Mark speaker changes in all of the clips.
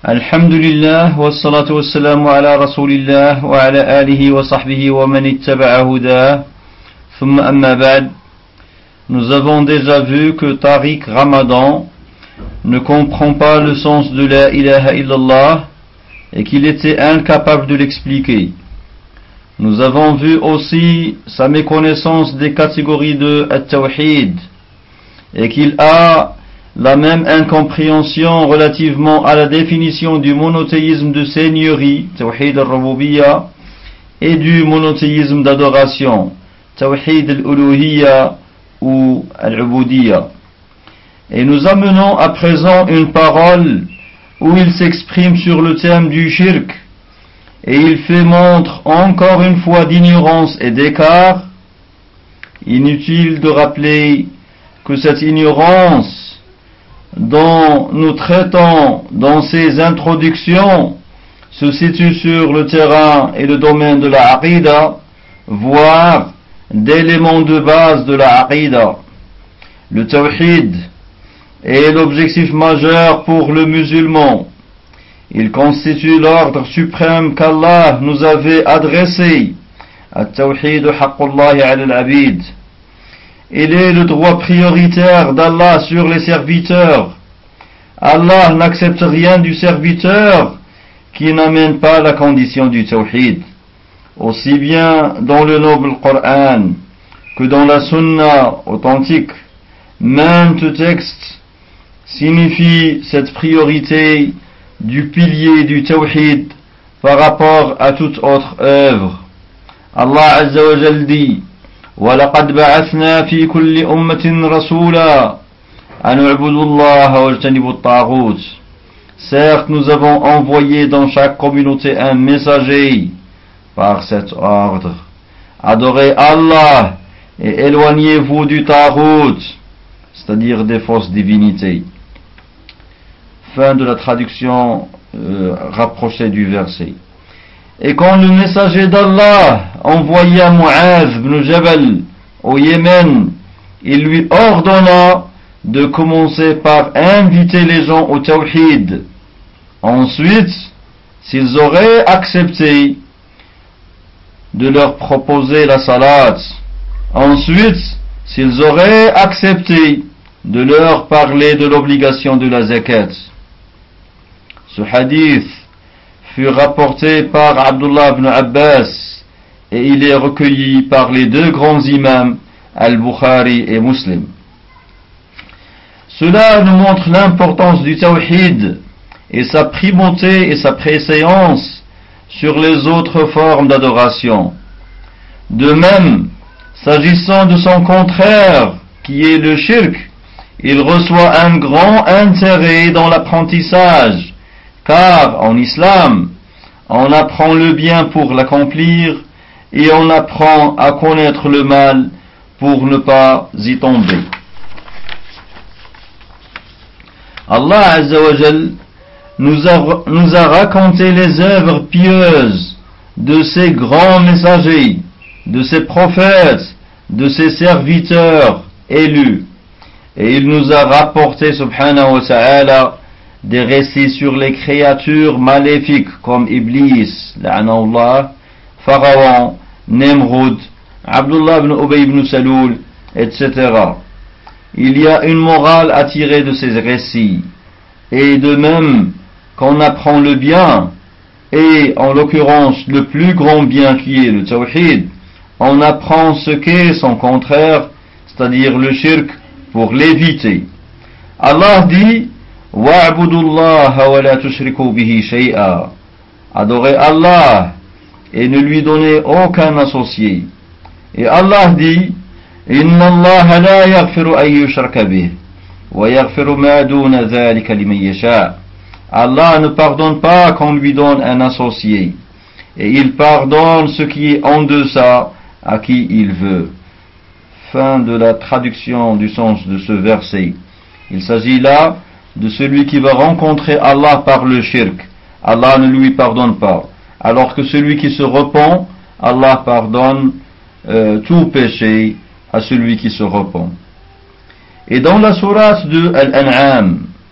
Speaker 1: الحمد لله والصلاة والسلام على رسول الله وعلى آله وصحبه ومن اتبع هداه ثم أما بعد. Nous avons déjà vu que Tariq Ramadan ne comprend pas le sens de la ilaha illallah et qu'il était incapable de l'expliquer. Nous avons vu aussi sa méconnaissance des catégories de At-Tawhid et qu'il a la même incompréhension relativement à la définition du monothéisme de seigneurie, Tawhid al-Rububiyya, et du monothéisme d'adoration, Tawhid al-Uluhiyya ou al-Ubudiyya. Et nous amenons à présent une parole où il s'exprime sur le thème du shirk, et il fait montre encore une fois d'ignorance et d'écart. Inutile de rappeler que cette ignorance dont nous traitons dans ces introductions se situe sur le terrain et le domaine de la aqida, voire d'éléments de base de la aqida. Le tawhid est l'objectif majeur pour le musulman. Il constitue l'ordre suprême qu'Allah nous avait adressé. At-tawhid haqqullahi ala al-abid. Il est le droit prioritaire d'Allah sur les serviteurs. Allah n'accepte rien du serviteur qui n'amène pas la condition du tawhid. Aussi bien dans le noble Coran que dans la sunna authentique, maintes textes signifient cette priorité du pilier du tawhid par rapport à toute autre œuvre. Allah Azza wa Jal dit: وَلَقَدْ بَعَثْنَا فِي كُلِّ أُمَّةٍ رَسُولًا أَنِ اعْبُدُوا اللَّهَ وَاجْتَنِبُوا الطَّاغُوتَ. Certes, nous avons envoyé dans chaque communauté un messager par cet ordre: adorez Allah et éloignez-vous du taghut, c'est-à-dire des fausses divinités. Fin de la traduction rapprochée du verset. Et quand le messager d'Allah envoya Mu'adh ibn Jabal au Yémen, il lui ordonna de commencer par inviter les gens au tawhid. Ensuite, s'ils auraient accepté, de leur proposer la salat. Ensuite, s'ils auraient accepté, de leur parler de l'obligation de la zakat. Ce hadith fut rapporté par Abdullah ibn Abbas et il est recueilli par les deux grands imams Al-Bukhari et Muslim. Cela nous montre l'importance du tawhid et sa primauté et sa préséance sur les autres formes d'adoration. De même, s'agissant de son contraire, qui est le shirk, il reçoit un grand intérêt dans l'apprentissage, car en islam, on apprend le bien pour l'accomplir et on apprend à connaître le mal pour ne pas y tomber. Allah Azza wa Jal nous a raconté les œuvres pieuses de ces grands messagers, de ces prophètes, de ces serviteurs élus. Et il nous a rapporté, subhanahu wa ta'ala, des récits sur les créatures maléfiques comme Iblis, la'anallah, Pharaon, Nemrud, Abdullah ibn Ubay ibn Salul, etc. Il y a une morale à tirer de ces récits. Et de même qu'on apprend le bien, et en l'occurrence le plus grand bien qui est le tawhid, on apprend ce qu'est son contraire, c'est-à-dire le shirk, pour l'éviter. Allah dit: وَاعْبُدُوا اللَّهَ وَلَا تُشْرِكُوا بِهِ شَيْئًا. Adorez Allah et ne lui donnez aucun associé. Et Allah dit: إِنَّ اللَّهَ لَا يَغْفِرُ أَن يُشْرَكَ بِهِ وَيَغْفِرُ مَا دُونَ ذَلِكَ لِمَن يَشَاءُ. Allah ne pardonne pas qu'on lui donne un associé, et il pardonne ce qui est en deçà à qui il veut. Fin de la traduction du sens de ce verset. Il s'agit là de celui qui va rencontrer Allah par le shirk. Allah ne lui pardonne pas. Alors que celui qui se repent, Allah pardonne tout péché à celui qui se repent. Et dans la sourate de Al-An'am,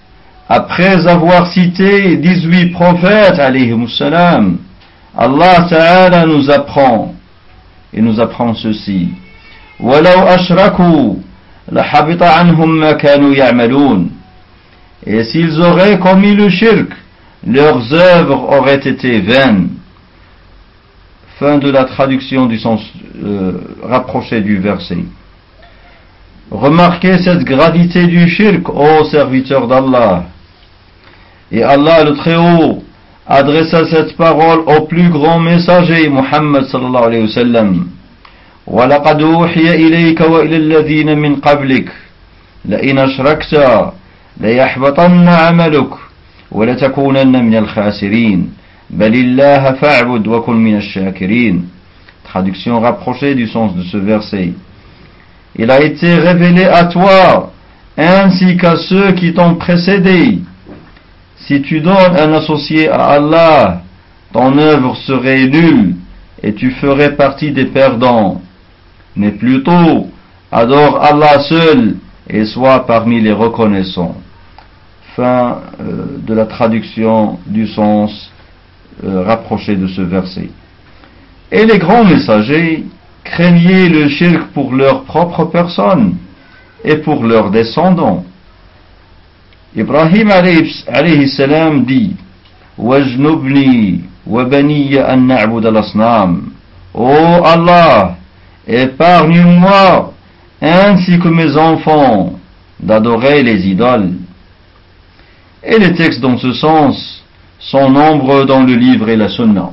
Speaker 1: après avoir cité 18 prophètes, alayhimussalam, Allah Ta'ala nous apprend ceci. وَلَوْ أَشْرَكُوا لَحَبِطَ عَنْهُمْ مَا كَانُوا يَعْمَلُونَ. Et s'ils auraient commis le shirk, leurs œuvres auraient été vaines. Fin de la traduction du sens rapproché du verset. Remarquez cette gravité du shirk, ô serviteurs d'Allah. Et Allah le Très-Haut adressa cette parole au plus grand messager, Muhammad sallallahu alayhi wa sallam. وَلَقَدْ أُوحِيَ إِلَيْكَ وَإِلَى الَّذِينَ مِنْ قَبْلِكَ لَئِنْ أَشْرَكْتَ لَيَحْبَطَنَّ عَمَلُكَ وَلَتَكُونَنَّ مِنَ الْخَاسِرِينَ بَلِ اللَّهَ فَاعْبُدْ وَكُنْ مِنَ الشَّاكِرِينَ. Traduction rapprochée du sens de ce verset. Il a été révélé à toi, ainsi qu'à ceux qui t'ont précédé. Si tu donnes un associé à Allah, ton œuvre serait nulle et tu ferais partie des perdants. Mais plutôt, adore Allah seul et sois parmi les reconnaissants. Fin de la traduction du sens rapproché de ce verset. Et les grands messagers craignaient le shirk pour leur propre personne et pour leurs descendants. Ibrahim alayhi salam dit Wajnubni wa baniya an na'bud al-asnam. Ô Allah, épargne-moi ainsi que mes enfants d'adorer les idoles. Et les textes dans ce sens sont nombreux dans le livre et la sunna.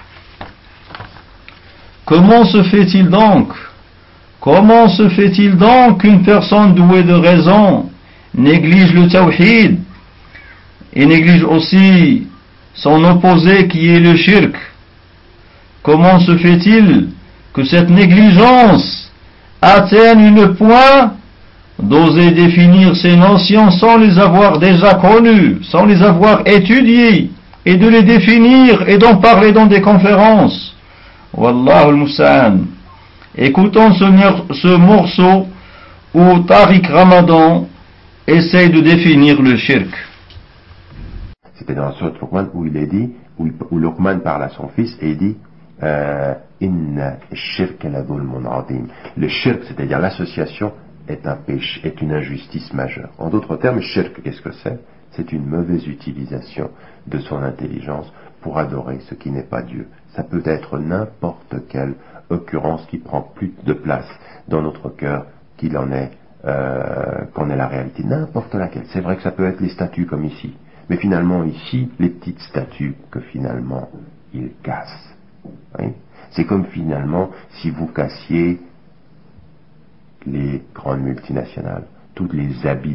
Speaker 1: Comment se fait-il donc qu'une personne douée de raison néglige le tawhid et néglige aussi son opposé qui est le shirk? Comment se fait-il que cette négligence atteigne le point d'oser définir ces notions sans les avoir déjà connues, sans les avoir étudiées, et de les définir et d'en parler dans des conférences? Wallahu al-Musta'an. Écoutons ce morceau où Tariq Ramadan essaye de définir le shirk.
Speaker 2: C'était dans la sourate Luqman où il est dit, où Luqman parle à son fils et il dit Inna shirk la dhulmun azim. Le shirk, c'est-à-dire l'association, est un péché, est une injustice majeure. En d'autres termes, shirk, qu'est-ce que c'est? C'est une mauvaise utilisation de son intelligence pour adorer ce qui n'est pas Dieu. Ça peut être n'importe quelle occurrence qui prend plus de place dans notre cœur qu'il en est, qu'en est la réalité. N'importe laquelle. C'est vrai que ça peut être les statues comme ici. Mais finalement, ici, les petites statues que finalement, ils cassent. Oui. C'est comme finalement, si vous cassiez les grandes multinationales, tous les habits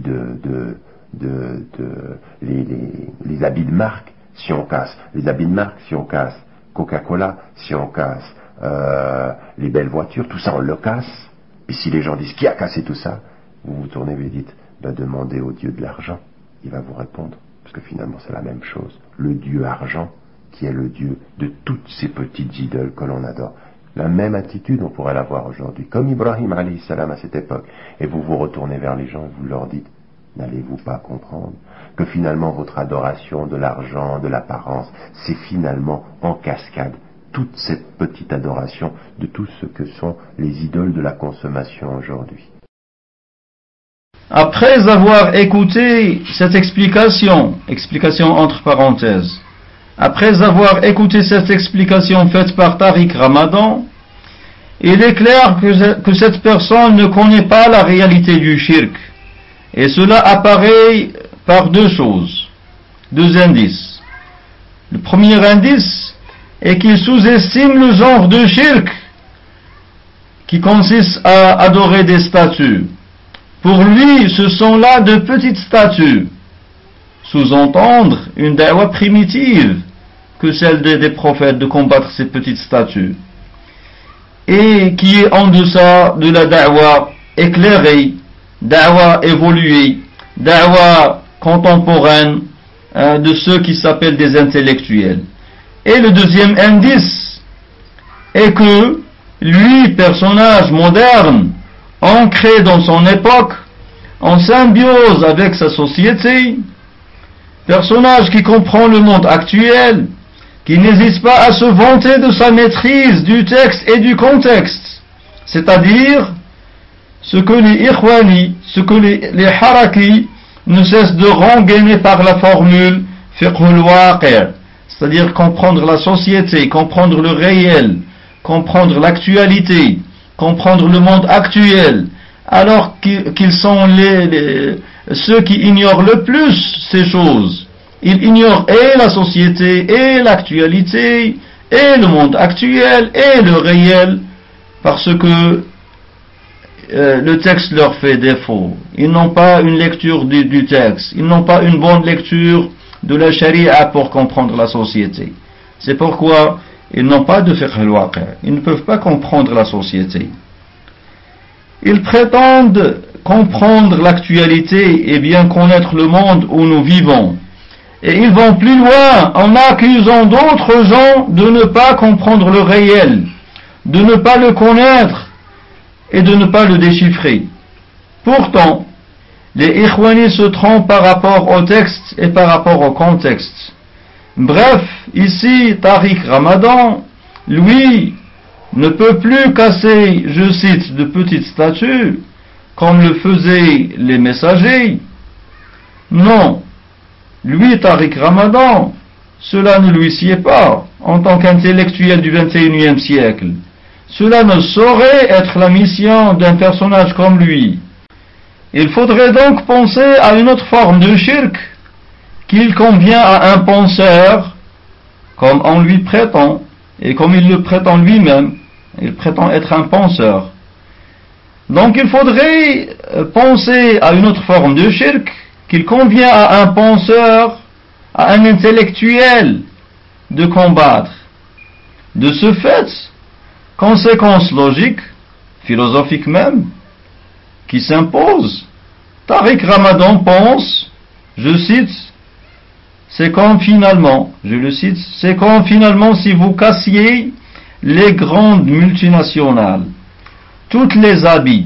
Speaker 2: les habits de marque, si on casse les habits de marque, si on casse Coca-Cola, si on casse les belles voitures, tout ça on le casse. Et si les gens disent qui a cassé tout ça, vous vous tournez et vous dites demandez au Dieu de l'argent, il va vous répondre, parce que finalement c'est la même chose. Le Dieu argent qui est le Dieu de toutes ces petites idoles que l'on adore. La même attitude on pourrait l'avoir aujourd'hui, comme Ibrahim alayhi salam à cette époque. Et vous vous retournez vers les gens et vous leur dites n'allez-vous pas comprendre que finalement votre adoration de l'argent, de l'apparence, c'est finalement en cascade toute cette petite adoration de tout ce que sont les idoles de la consommation aujourd'hui.
Speaker 1: Après avoir écouté cette explication entre parenthèses, après avoir écouté cette explication faite par Tariq Ramadan, il est clair que cette personne ne connaît pas la réalité du shirk. Et cela apparaît par deux indices. Le premier indice est qu'il sous-estime le genre de shirk qui consiste à adorer des statues. Pour lui, ce sont là de petites statues. Sous-entendre une da'wa primitive que celle des prophètes de combattre ces petites statues. Et qui est en deçà de la da'wa éclairée, da'wa évoluée, da'wa contemporaine de ceux qui s'appellent des intellectuels. Et le deuxième indice est que lui, personnage moderne, ancré dans son époque, en symbiose avec sa société, personnage qui comprend le monde actuel, qui n'hésite pas à se vanter de sa maîtrise du texte et du contexte, c'est-à-dire ce que les Ikhwani, ce que les Haraki ne cessent de rengainer par la formule fiqhul waqi', c'est-à-dire comprendre la société, comprendre le réel, comprendre l'actualité, comprendre le monde actuel, alors qu'ils sont ceux qui ignorent le plus ces choses. Ils ignorent et la société, et l'actualité, et le monde actuel, et le réel, parce que le texte leur fait défaut. Ils n'ont pas une lecture du texte, ils n'ont pas une bonne lecture de la charia pour comprendre la société. C'est pourquoi ils n'ont pas de fiqh al-waqi', ils ne peuvent pas comprendre la société. Ils prétendent comprendre l'actualité et bien connaître le monde où nous vivons. Et ils vont plus loin en accusant d'autres gens de ne pas comprendre le réel, de ne pas le connaître et de ne pas le déchiffrer. Pourtant, les Ikhwanis se trompent par rapport au texte et par rapport au contexte. Bref, ici, Tariq Ramadan, lui, ne peut plus casser, je cite, de petites statues, comme le faisaient les messagers. Non, lui, Tariq Ramadan, cela ne lui sied pas, en tant qu'intellectuel du XXIe siècle. Cela ne saurait être la mission d'un personnage comme lui. Il faudrait donc penser à une autre forme de shirk, qu'il convient à un penseur, comme on lui prétend, et comme il le prétend lui-même. Il prétend être un penseur. Donc il faudrait penser à une autre forme de shirk, qu'il convient à un penseur, à un intellectuel, de combattre. De ce fait, conséquence logique, philosophique même, qui s'impose, Tariq Ramadan pense, je cite, c'est comme finalement, je le cite, c'est comme finalement si vous cassiez les grandes multinationales, toutes les habits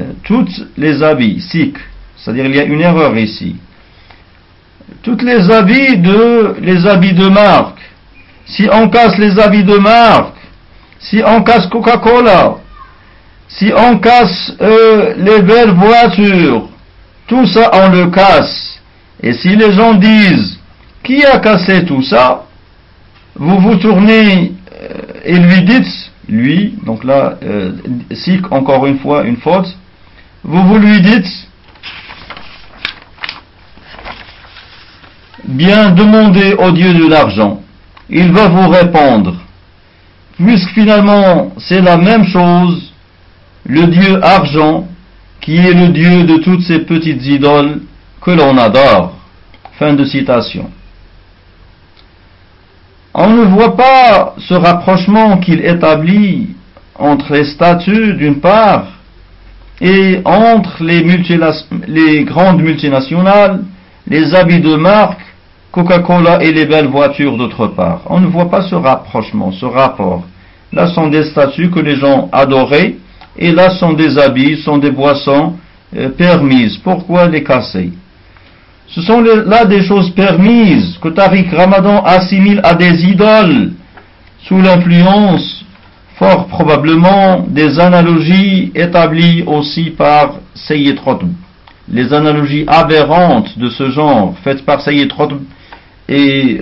Speaker 1: sikh, c'est-à-dire il y a une erreur ici, toutes les habits de marque, si on casse les habits de marque, si on casse Coca-Cola, si on casse les belles voitures, tout ça on le casse, et si les gens disent qui a cassé tout ça, vous vous tournez et lui dites, lui, donc là, sikh, encore une fois, une faute, vous lui dites, bien demandez au Dieu de l'argent, il va vous répondre, puisque finalement c'est la même chose, le Dieu argent, qui est le Dieu de toutes ces petites idoles que l'on adore. Fin de citation. On ne voit pas ce rapprochement qu'il établit entre les statues d'une part et entre les grandes multinationales, les habits de marque, Coca-Cola et les belles voitures d'autre part. On ne voit pas ce rapprochement, ce rapport. Là sont des statues que les gens adoraient et là sont des habits, sont des boissons permises. Pourquoi les casser? Ce sont là des choses permises que Tariq Ramadan assimile à des idoles sous l'influence fort probablement des analogies établies aussi par Sayyid Qutb. Les analogies aberrantes de ce genre faites par Sayyid Qutb et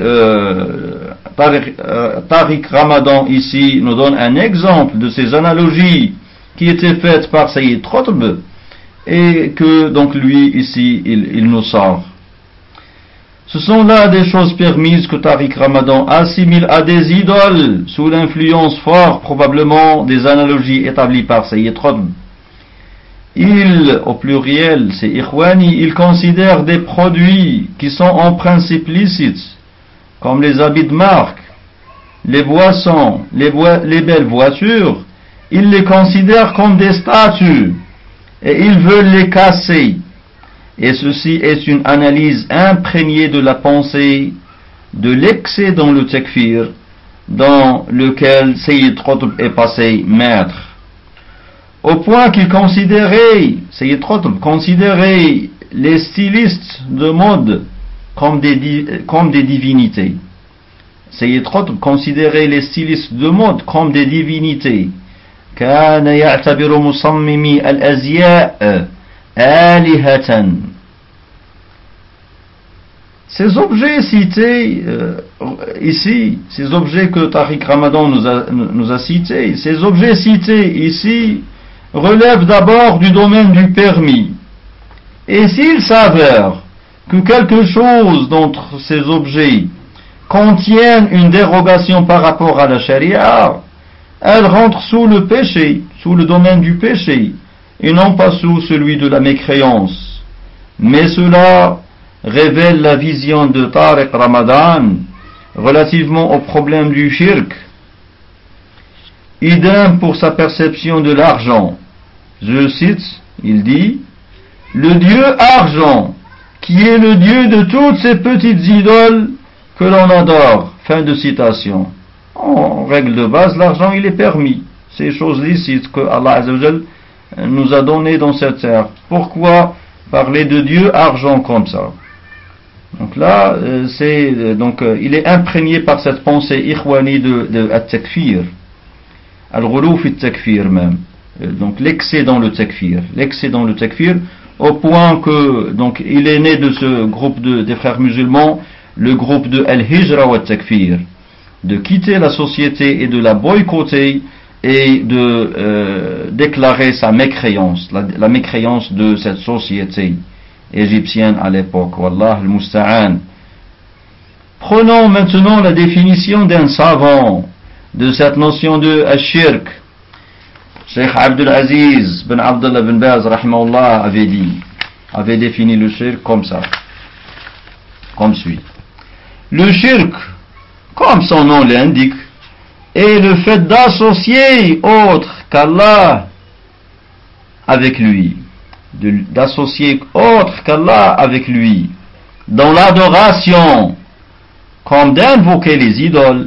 Speaker 1: Tariq Ramadan ici nous donne un exemple de ces analogies qui étaient faites par Sayyid Qutb et que donc lui ici il nous sort. Ce sont là des choses permises que Tariq Ramadan assimile à des idoles sous l'influence fort probablement des analogies établies par Sayyid Qutb. Il, au pluriel, c'est Ikhwani, il considère des produits qui sont en principe licites, comme les habits de marque, les boissons, les belles voitures, il les considère comme des statues et ils veulent les casser. Et ceci est une analyse imprégnée de la pensée, de l'excès dans le takfir, dans lequel Sayyid Qutb est passé maître. Au point qu'il considérait, Sayyid Qutb considérait les stylistes de mode comme des divinités. Sayyid Qutb considérait les stylistes de mode comme des divinités. كان يعتبر مصممي الأزياء آلهة. Ces objets cités ici, ces objets que Tariq Ramadan nous a cités, ces objets cités ici relèvent d'abord du domaine du permis. Et s'il s'avère que quelque chose d'entre ces objets contiennent une dérogation par rapport à la charia, elle rentre sous le péché, sous le domaine du péché, et non pas sous celui de la mécréance. Mais cela révèle la vision de Tariq Ramadan relativement au problème du shirk. Idem pour sa perception de l'argent. Je cite, il dit, le Dieu argent, qui est le Dieu de toutes ces petites idoles que l'on adore. Fin de citation. En règle de base, l'argent il est permis. Ces choses licites que Allah Azza wa Jal nous a données dans cette terre. Pourquoi parler de Dieu argent comme ça? Donc là, il est imprégné par cette pensée ikhwani de at-takfir. Al-ghulou fi at-takfir même. Donc l'excès dans le takfir, au point que, donc, il est né de ce groupe des frères musulmans, le groupe de Al-Hijra wa Takfir, de quitter la société et de la boycotter et de déclarer sa mécréance, la mécréance de cette société égyptienne à l'époque. Wallah al-Musta'an. Prenons maintenant la définition d'un savant de cette notion de Ashirk. Cheikh Abdul Aziz bin Abdullah bin Baz rahimahullah avait défini le shirk comme ça, comme suit. Le shirk, comme son nom l'indique, est le fait d'associer autre qu'Allah avec lui, d'associer autre qu'Allah avec lui, dans l'adoration, comme d'invoquer les idoles,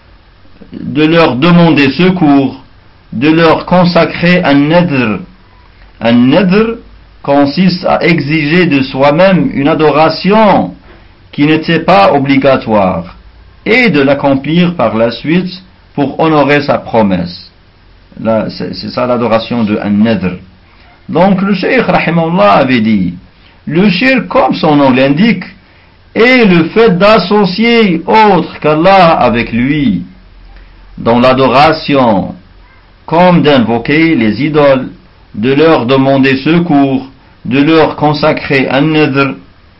Speaker 1: de leur demander secours, de leur consacrer un nadr. Un nadr consiste à exiger de soi-même une adoration qui n'était pas obligatoire et de l'accomplir par la suite pour honorer sa promesse. Là, c'est ça l'adoration de un nadr. Donc le cheikh rahimahullah avait dit, le shirk, comme son nom l'indique, est le fait d'associer autre qu'Allah avec lui dans l'adoration, comme d'invoquer les idoles, de leur demander secours, de leur consacrer un nadr,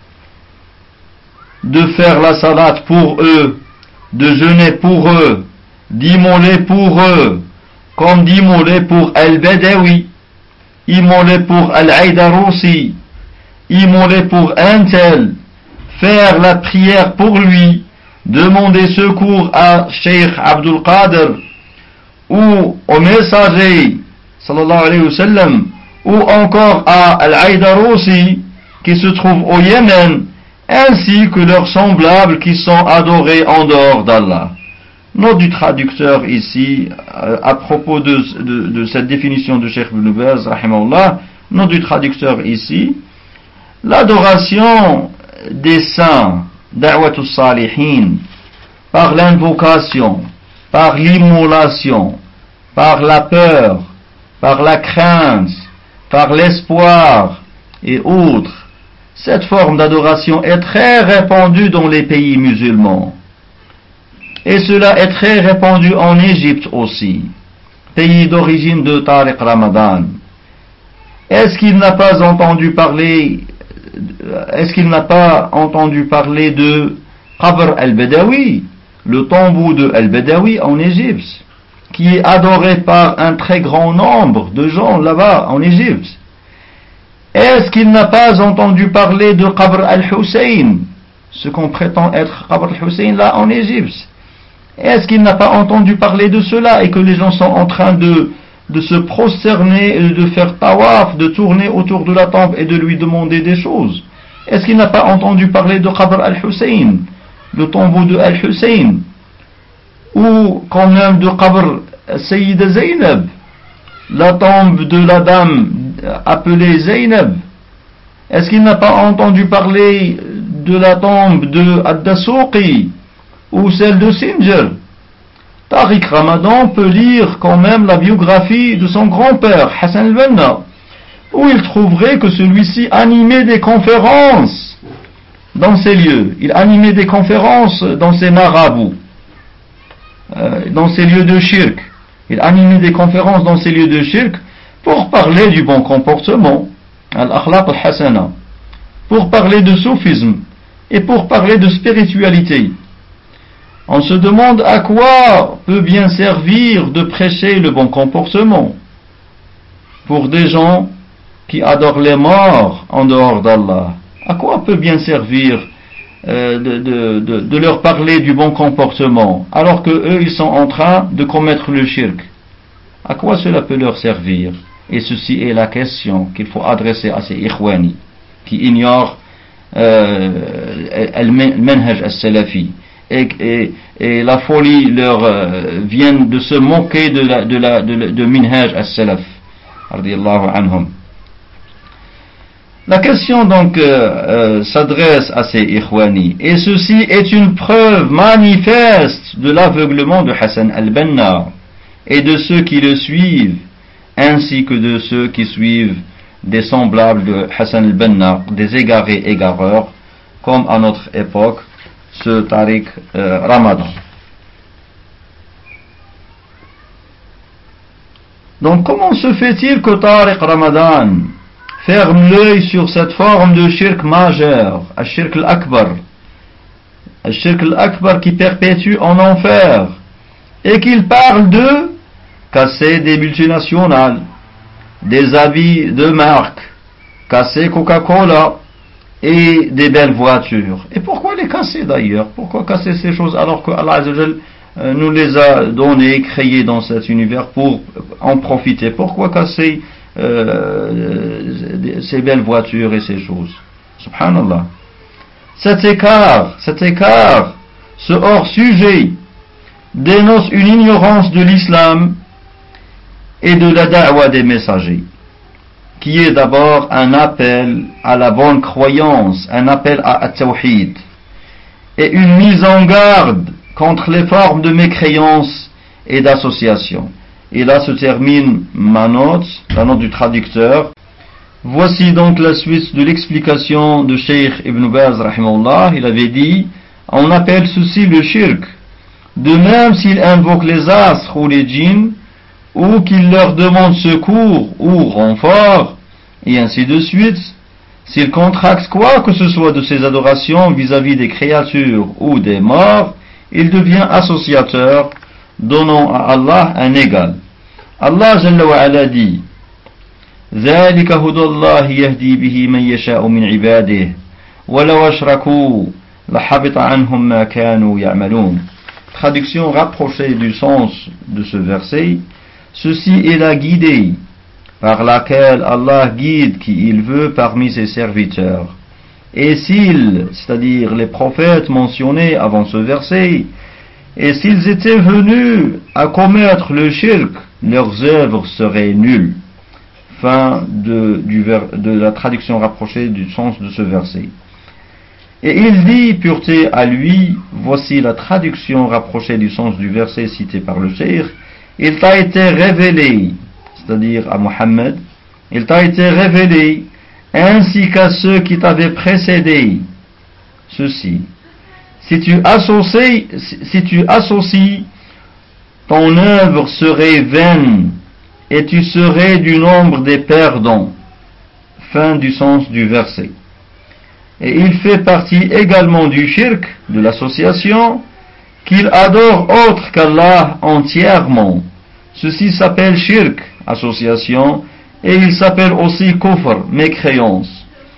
Speaker 1: de faire la salat pour eux, de jeûner pour eux, d'immoler pour eux, comme d'immoler pour Al-Badawi, immoler pour Al-Aïdaroussi, immoler pour un tel, faire la prière pour lui, demander secours à Cheikh Abdul Qadir, ou au messager, sallallahu alayhi wa sallam, ou encore à Al-Aïdaroussi, qui se trouve au Yémen, ainsi que leurs semblables qui sont adorés en dehors d'Allah. Note du traducteur ici, à propos de cette définition de Cheikh Ibn Baz, rahimahullah, note du traducteur ici, l'adoration des saints, da'watus salihin, par l'invocation, par l'immolation, par la peur, par la crainte, par l'espoir et autres. Cette forme d'adoration est très répandue dans les pays musulmans. Et cela est très répandu en Égypte aussi, pays d'origine de Tariq Ramadan. Est-ce qu'il n'a pas entendu parler de Qabr al-Badawi, le tombeau de al-Badawi en Égypte, qui est adoré par un très grand nombre de gens là-bas en Égypte? Est-ce qu'il n'a pas entendu parler de Qabr al-Hussein, ce qu'on prétend être Qabr al-Hussein là en Égypte? Est-ce qu'il n'a pas entendu parler de cela et que les gens sont en train de se prosterner et de faire tawaf, de tourner autour de la tombe et de lui demander des choses? Est-ce qu'il n'a pas entendu parler de Qabr al-Hussein, le tombeau de al-Hussein, ou quand même de Qabr Sayyida Zaynab, la tombe de la dame appelée Zaynab? Est-ce qu'il n'a pas entendu parler de la tombe de Ad-Dasuqi ou celle de Singer, Tariq Ramadan peut lire quand même la biographie de son grand-père, Hassan al-Banna, où il trouverait que celui-ci animait des conférences dans ces lieux. Il animait des conférences dans ces marabouts, dans ces lieux de shirk. Il animait des conférences dans ces lieux de shirk pour parler du bon comportement, al-akhlaq al-hasana, pour parler de soufisme et pour parler de spiritualité. On se demande à quoi peut bien servir de prêcher le bon comportement pour des gens qui adorent les morts en dehors d'Allah. À quoi peut bien servir de leur parler du bon comportement alors que eux ils sont en train de commettre le shirk? À quoi cela peut leur servir? Et ceci est la question qu'il faut adresser à ces ikhwani qui ignorent al-manhaj al-salafi. Et la folie leur vient de se moquer de minhaj al-salaf radiyallahu anhum. La question donc s'adresse à ces ikhwani, et ceci est une preuve manifeste de l'aveuglement de Hassan al-Banna et de ceux qui le suivent, ainsi que de ceux qui suivent des semblables de Hassan al-Banna, des égarés égareurs, comme à notre époque ce Tariq Ramadan. Donc comment se fait-il que Tariq Ramadan ferme l'œil sur cette forme de shirk majeur, al-shirk al-akbar, al-shirk al-akbar qui perpétue en enfer, et qu'il parle de casser des multinationales, des habits de marque, casser Coca-Cola et des belles voitures? Et pourquoi les casser d'ailleurs? Pourquoi casser ces choses alors que Allah Azza wa Jal nous les a données, créées dans cet univers pour en profiter? Pourquoi casser ces belles voitures et ces choses? Subhanallah. Cet écart, ce hors-sujet dénonce une ignorance de l'islam et de la da'wa des messagers, qui est d'abord un appel à la bonne croyance, un appel à at-tawhid, et une mise en garde contre les formes de mécréance et d'association. Et là se termine ma note, la note du traducteur. Voici donc la suite de l'explication de Cheikh Ibn Baz rahimahullah. Il avait dit, on appelle ceci le shirk, de même s'il invoque les astres ou les djinns, ou qu'il leur demande secours ou renfort, et ainsi de suite. S'il contracte quoi que ce soit de ses adorations vis-à-vis des créatures ou des morts, il devient associateur, donnant à Allah un égal. Allah Jalla wa Ala dit, ذلك هدى الله يهدي به من يشاء من عباده ولو أشركوا لحبط عنهم ما كانوا يعملون. Traduction rapprochée du sens de ce verset, ceci est la guidée par laquelle Allah guide qui il veut parmi ses serviteurs. Et s'ils, c'est-à-dire les prophètes mentionnés avant ce verset, et s'ils étaient venus à commettre le shirk, leurs œuvres seraient nulles. Fin de la traduction rapprochée du sens de ce verset. Et il dit, pureté à lui, voici la traduction rapprochée du sens du verset cité par le cheikh, il t'a été révélé, c'est-à-dire à Mohammed, il t'a été révélé, ainsi qu'à ceux qui t'avaient précédé, ceci. Si tu associes, ton œuvre serait vaine, et tu serais du nombre des perdants. Fin du sens du verset. Et il fait partie également du shirk, de l'association, qu'il adore autre qu'Allah entièrement. Ceci s'appelle shirk, association, et il s'appelle aussi kufr, mécréance.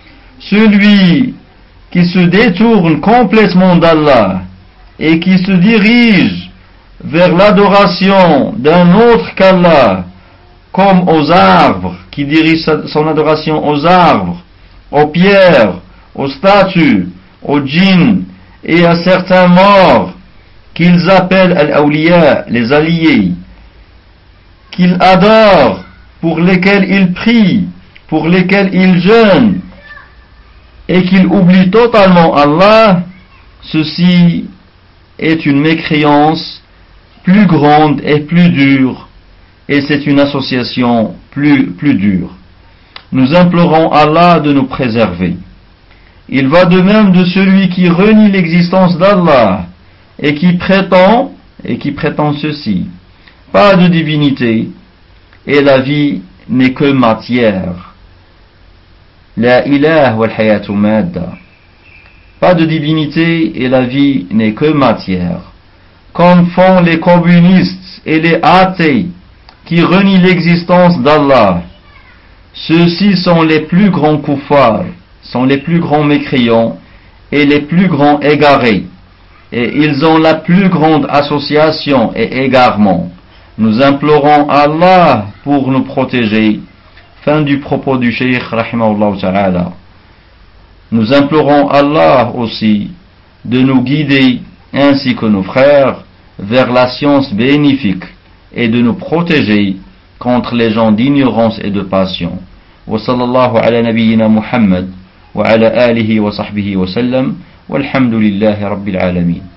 Speaker 1: Celui qui se détourne complètement d'Allah et qui se dirige vers l'adoration d'un autre qu'Allah, comme aux arbres, qui dirige son adoration aux arbres, aux pierres, aux statues, aux djinns et à certains morts qu'ils appellent al-awliya, les alliés, qu'ils adorent, pour lesquels ils prient, pour lesquels ils jeûnent, et qu'il oublie totalement Allah, ceci est une mécréance plus grande et plus dure, et c'est une association plus dure. Nous implorons Allah de nous préserver. Il va de même de celui qui renie l'existence d'Allah et qui prétend ceci: pas de divinité et la vie n'est que matière. La ilaha wal hayatu madda. Pas de divinité et la vie n'est que matière. Comme font les communistes et les athées qui renient l'existence d'Allah. Ceux-ci sont les plus grands kuffars, sont les plus grands mécréants et les plus grands égarés. Et ils ont la plus grande association et égarement. Nous implorons Allah pour nous protéger. Fin du propos du Cheikh rahimahullah ta'ala. Nous implorons Allah aussi de nous guider ainsi que nos frères vers la science bénéfique et de nous protéger contre les gens d'ignorance et de passion. Wa sallallahu ala nabiyyina Muhammad wa ala alihi wa sahbihi wa sallam walhamdulillahi rabbil alamin.